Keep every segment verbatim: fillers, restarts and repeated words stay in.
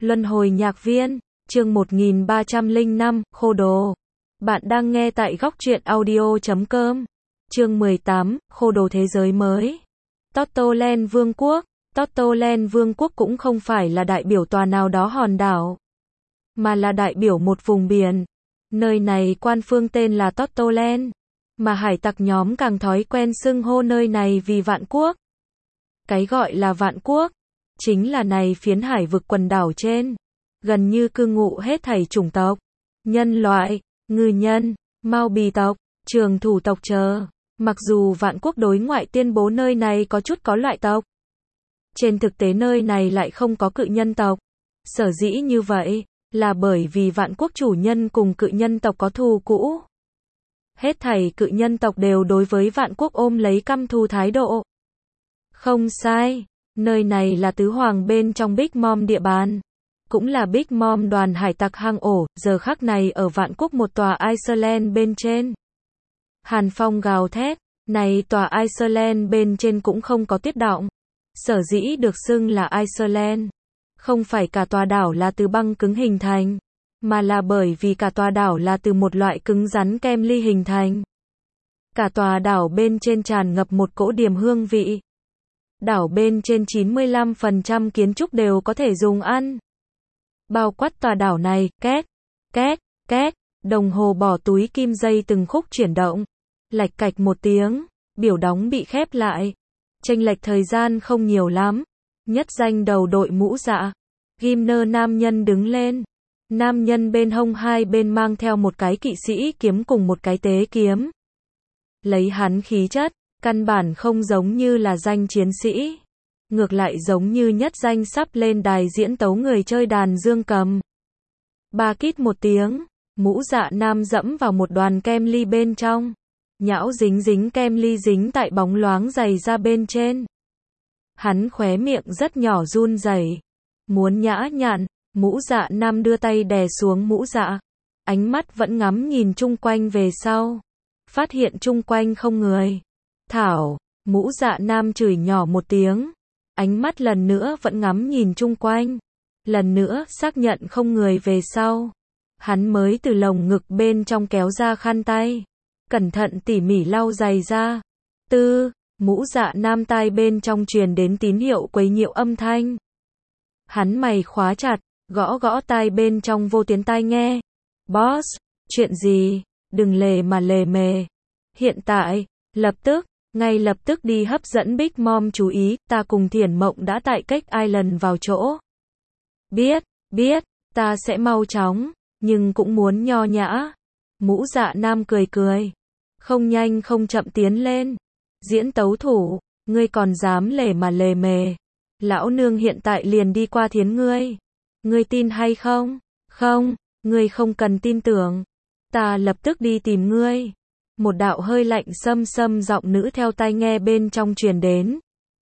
Luân hồi nhạc viên, chương một nghìn ba trăm lẻ năm, Khô Đồ. Bạn đang nghe tại góc truyện audio chấm com. Chương mười tám, Khô Đồ thế giới mới. Tortoland Vương quốc. Tortoland Vương quốc cũng không phải là đại biểu tòa nào đó hòn đảo, mà là đại biểu một vùng biển. Nơi này quan phương tên là Tortoland, mà hải tặc nhóm càng thói quen xưng hô nơi này vì Vạn Quốc. Cái gọi là Vạn Quốc chính là này phiến hải vực quần đảo trên, gần như cư ngụ hết thảy chủng tộc, nhân loại, ngư nhân, Mao Bì tộc, Trường Thủ tộc chờ. Mặc dù Vạn Quốc đối ngoại tuyên bố nơi này có chút có loại tộc, trên thực tế nơi này lại không có cự nhân tộc. Sở dĩ như vậy, là bởi vì Vạn Quốc chủ nhân cùng cự nhân tộc có thù cũ. Hết thảy cự nhân tộc đều đối với Vạn Quốc ôm lấy căm thù thái độ. Không sai, nơi này là tứ hoàng bên trong Big Mom địa bàn, cũng là Big Mom đoàn hải tặc hang ổ, giờ khắc này ở Vạn Quốc một tòa Iceland bên trên. Hàn phong gào thét, này tòa Iceland bên trên cũng không có tuyết đọng. Sở dĩ được xưng là Iceland, không phải cả tòa đảo là từ băng cứng hình thành, mà là bởi vì cả tòa đảo là từ một loại cứng rắn kem ly hình thành. Cả tòa đảo bên trên tràn ngập một cỗ điềm hương vị. Đảo bên trên chín mươi lăm phần trăm kiến trúc đều có thể dùng ăn. Bao quát tòa đảo này, két, két, két, đồng hồ bỏ túi kim dây từng khúc chuyển động. Lạch cạch một tiếng, biểu đóng bị khép lại. Chênh lệch thời gian không nhiều lắm. Nhất danh đầu đội mũ dạ, Gimner nam nhân đứng lên. Nam nhân bên hông hai bên mang theo một cái kỵ sĩ kiếm cùng một cái tế kiếm. Lấy hắn khí chất, căn bản không giống như là danh chiến sĩ, ngược lại giống như nhất danh sắp lên đài diễn tấu người chơi đàn dương cầm. Ba kít một tiếng, mũ dạ nam dẫm vào một đoàn kem ly bên trong. Nhão dính dính kem ly dính tại bóng loáng giày ra bên trên. Hắn khóe miệng rất nhỏ run rẩy, muốn nhã nhặn. Mũ dạ nam đưa tay đè xuống mũ dạ, ánh mắt vẫn ngắm nhìn chung quanh về sau, phát hiện chung quanh không người. Thảo, mũ dạ nam chửi nhỏ một tiếng, ánh mắt lần nữa vẫn ngắm nhìn chung quanh, lần nữa xác nhận không người về sau, hắn mới từ lồng ngực bên trong kéo ra khăn tay, cẩn thận tỉ mỉ lau giày ra. Tư, mũ dạ nam tai bên trong truyền đến tín hiệu quấy nhiễu âm thanh. Hắn mày khóa chặt, gõ gõ tai bên trong vô tuyến tai nghe. Boss, chuyện gì? Đừng lề mà lề mề. Hiện tại, lập tức, ngay lập tức đi hấp dẫn Big Mom chú ý, ta cùng Thiển Mộng đã tại cách Island vào chỗ. Biết, biết, ta sẽ mau chóng, nhưng cũng muốn nho nhã. Mũ dạ nam cười cười. Không nhanh không chậm tiến lên. Diễn tấu thủ, ngươi còn dám lề mà lề mề. Lão nương hiện tại liền đi qua thiến ngươi. Ngươi tin hay không? Không, ngươi không cần tin tưởng. Ta lập tức đi tìm ngươi. Một đạo hơi lạnh xâm xâm giọng nữ theo tai nghe bên trong truyền đến.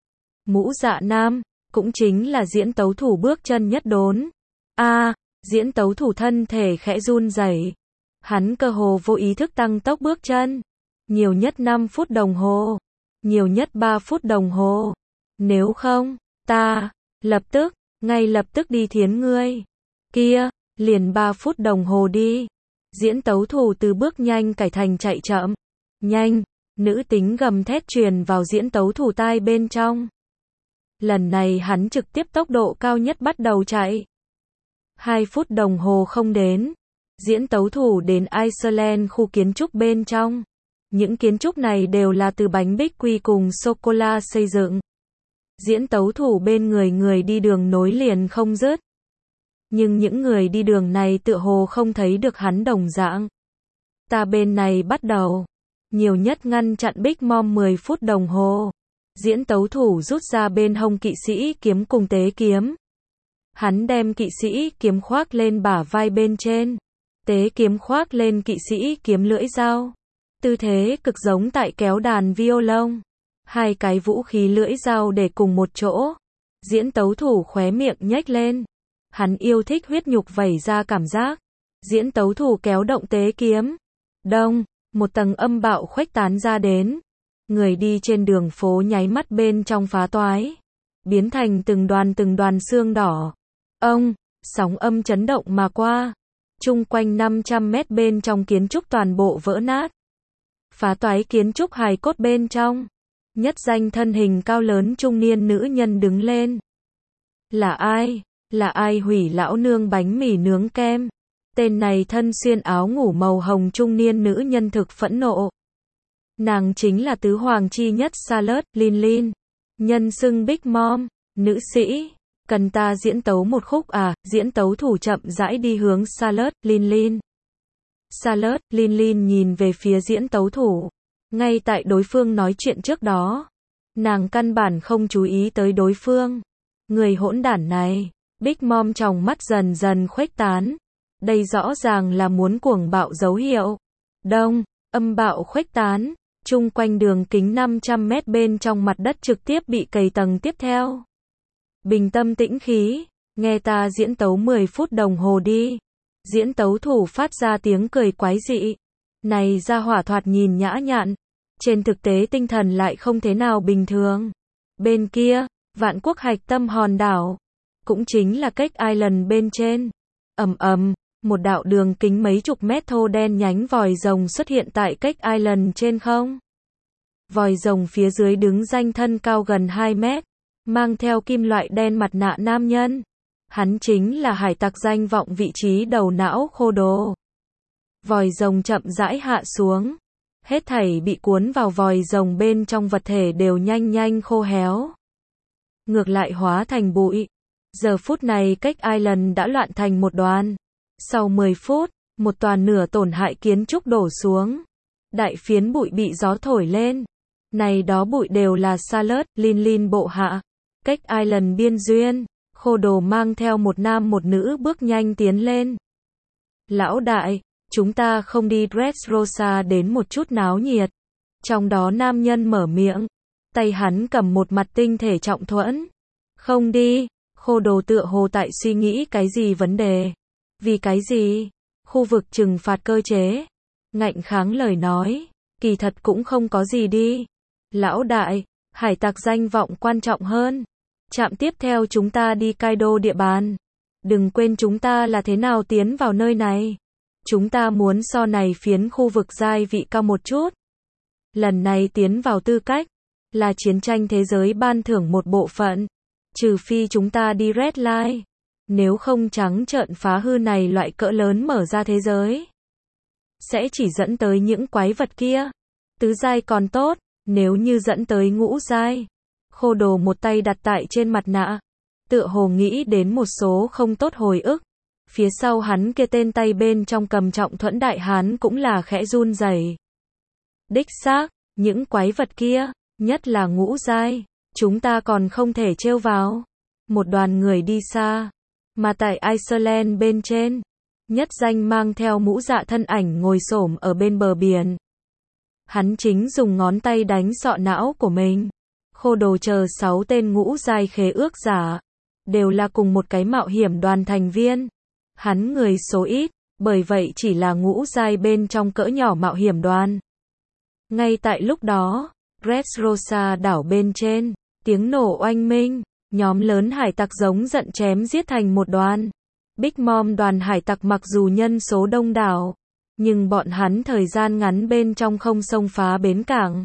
Mũ dạ nam, cũng chính là diễn tấu thủ bước chân nhất đốn. A, à, diễn tấu thủ thân thể khẽ run rẩy. Hắn cơ hồ vô ý thức tăng tốc bước chân. Nhiều nhất năm phút đồng hồ. Nhiều nhất ba phút đồng hồ. Nếu không, ta, lập tức, ngay lập tức đi thiến ngươi. Kia, liền ba phút đồng hồ đi. Diễn tấu thủ từ bước nhanh cải thành chạy chậm. Nhanh, nữ tính gầm thét truyền vào diễn tấu thủ tai bên trong. Lần này hắn trực tiếp tốc độ cao nhất bắt đầu chạy. Hai phút đồng hồ không đến. Diễn tấu thủ đến Iceland khu kiến trúc bên trong. Những kiến trúc này đều là từ bánh bích quy cùng sô-cô-la xây dựng. Diễn tấu thủ bên người người đi đường nối liền không dứt. Nhưng những người đi đường này tựa hồ không thấy được hắn đồng dạng. Ta bên này bắt đầu. Nhiều nhất ngăn chặn Big Mom mười phút đồng hồ. Diễn tấu thủ rút ra bên hông kỵ sĩ kiếm cùng tế kiếm. Hắn đem kỵ sĩ kiếm khoác lên bả vai bên trên. Tế kiếm khoác lên kỵ sĩ kiếm lưỡi dao. Tư thế cực giống tại kéo đàn violon. Hai cái vũ khí lưỡi dao để cùng một chỗ. Diễn tấu thủ khóe miệng nhếch lên. Hắn yêu thích huyết nhục vẩy ra cảm giác. Diễn tấu thủ kéo động tế kiếm. Đông, một tầng âm bạo khuếch tán ra đến. Người đi trên đường phố nháy mắt bên trong phá toái. Biến thành từng đoàn từng đoàn xương đỏ. Ông, Sóng âm chấn động mà qua. Chung quanh năm trăm mét bên trong kiến trúc toàn bộ vỡ nát. Phá toái kiến trúc hài cốt bên trong. Nhất danh thân hình cao lớn trung niên nữ nhân đứng lên. Là ai? Là ai hủy lão nương bánh mì nướng kem? Tên này thân xuyên áo ngủ màu hồng trung niên nữ nhân thực phẫn nộ. Nàng chính là tứ hoàng chi nhất Charlotte Lin, nhân xưng Big Mom. Nữ sĩ, cần ta diễn tấu một khúc à? Diễn tấu thủ chậm rãi đi hướng Charlotte Lin. Charlotte Lin nhìn về phía diễn tấu thủ. Ngay tại đối phương nói chuyện trước đó, nàng căn bản không chú ý tới đối phương. Người hỗn đản này. Big Mom trong mắt dần dần khuếch tán. Đây rõ ràng là muốn cuồng bạo dấu hiệu. Đông, âm bạo khuếch tán. Chung quanh đường kính năm trăm mét bên trong mặt đất trực tiếp bị cày tầng tiếp theo. Bình tâm tĩnh khí, nghe ta diễn tấu mười phút đồng hồ đi. Diễn tấu thủ phát ra tiếng cười quái dị. Này ra hỏa thoạt nhìn nhã nhặn, trên thực tế tinh thần lại không thế nào bình thường. Bên kia, Vạn Quốc hạch tâm hòn đảo, cũng chính là Cake Island bên trên. Ầm ầm, một đạo đường kính mấy chục mét thô đen nhánh vòi rồng xuất hiện tại Cake Island trên không. Vòi rồng phía dưới đứng danh thân cao gần hai mét, mang theo kim loại đen mặt nạ nam nhân. Hắn chính là hải tặc danh vọng vị trí đầu não khô đồ. Vòi rồng chậm rãi hạ xuống. Hết thảy bị cuốn vào vòi rồng bên trong vật thể đều nhanh nhanh khô héo. Ngược lại hóa thành bụi. Giờ phút này Cake Island đã loạn thành một đoàn. Sau mười phút, một toàn nửa tổn hại kiến trúc đổ xuống. Đại phiến bụi bị gió thổi lên. Này đó bụi đều là Charlotte Lin bộ hạ. Cake Island biên duyên. Khô đồ mang theo một nam một nữ bước nhanh tiến lên. Lão đại, chúng ta không đi Dressrosa đến một chút náo nhiệt. Trong đó nam nhân mở miệng. Tay hắn cầm một mặt tinh thể trọng thuẫn. Không đi. Khô đồ tựa hồ tại suy nghĩ cái gì vấn đề. Vì cái gì? Khu vực trừng phạt cơ chế. Ngạnh kháng lời nói. Kỳ thật cũng không có gì đi. Lão đại, hải tặc danh vọng quan trọng hơn. Trạm tiếp theo chúng ta đi Kaido địa bàn. Đừng quên chúng ta là thế nào tiến vào nơi này. Chúng ta muốn so này phiến khu vực giai vị cao một chút. Lần này tiến vào tư cách là chiến tranh thế giới ban thưởng một bộ phận. Trừ phi chúng ta đi Red Line. Nếu không trắng trợn phá hư này loại cỡ lớn mở ra thế giới. Sẽ chỉ dẫn tới những quái vật kia. Tứ giai còn tốt, nếu như dẫn tới ngũ giai. Khô đồ một tay đặt tại trên mặt nạ. Tựa hồ nghĩ đến một số không tốt hồi ức. Phía sau hắn kia tên tay bên trong cầm trọng thuẫn đại hán cũng là khẽ run rẩy. Đích xác, những quái vật kia, nhất là ngũ giai, chúng ta còn không thể trêu vào. Một đoàn người đi xa. Mà tại Iceland bên trên, nhất danh mang theo mũ dạ thân ảnh ngồi xổm ở bên bờ biển. Hắn chính dùng ngón tay đánh sọ não của mình. Khô đồ chờ sáu tên ngũ giai khế ước giả. Đều là cùng một cái mạo hiểm đoàn thành viên. Hắn người số ít, bởi vậy chỉ là ngũ giai bên trong cỡ nhỏ mạo hiểm đoàn. Ngay tại lúc đó, Dressrosa đảo bên trên, tiếng nổ oanh minh, nhóm lớn hải tặc giống giận chém giết thành một đoàn. Big Mom đoàn hải tặc mặc dù nhân số đông đảo, nhưng bọn hắn thời gian ngắn bên trong không xông phá bến cảng.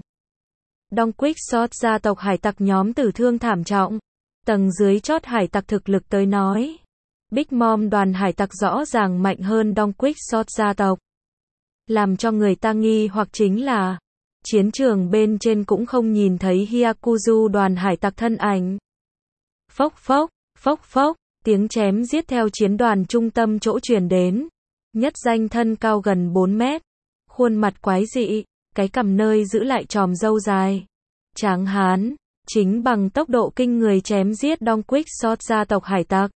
Don Quixote gia tộc hải tặc nhóm tử thương thảm trọng. Tầng dưới chót hải tặc thực lực tới nói. Big Mom đoàn hải tặc rõ ràng mạnh hơn Don Quixote gia tộc. Làm cho người ta nghi hoặc chính là, chiến trường bên trên cũng không nhìn thấy Hyakuzu đoàn hải tặc thân ảnh. Phốc phốc, phốc phốc, tiếng chém giết theo chiến đoàn trung tâm chỗ truyền đến. Nhất danh thân cao gần bốn mét. Khuôn mặt quái dị, cái cằm nơi giữ lại chòm râu dài. Tráng hán, chính bằng tốc độ kinh người chém giết Don Quixote gia tộc hải tặc.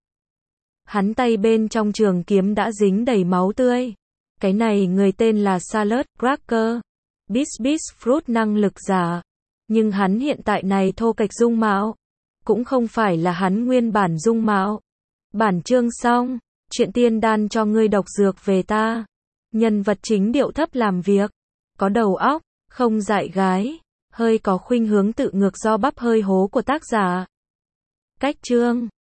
Hắn tay bên trong trường kiếm đã dính đầy máu tươi. Cái này người tên là Charlotte Cracker. Beast Beast Fruit năng lực giả. Nhưng hắn hiện tại này thô kệch dung mạo. Cũng không phải là hắn nguyên bản dung mạo. Bản chương xong. Chuyện tiên đan cho ngươi độc dược về ta. Nhân vật chính điệu thấp làm việc. Có đầu óc, không dại gái. Hơi có khuynh hướng tự ngược do bắp hơi hố của tác giả. Cách chương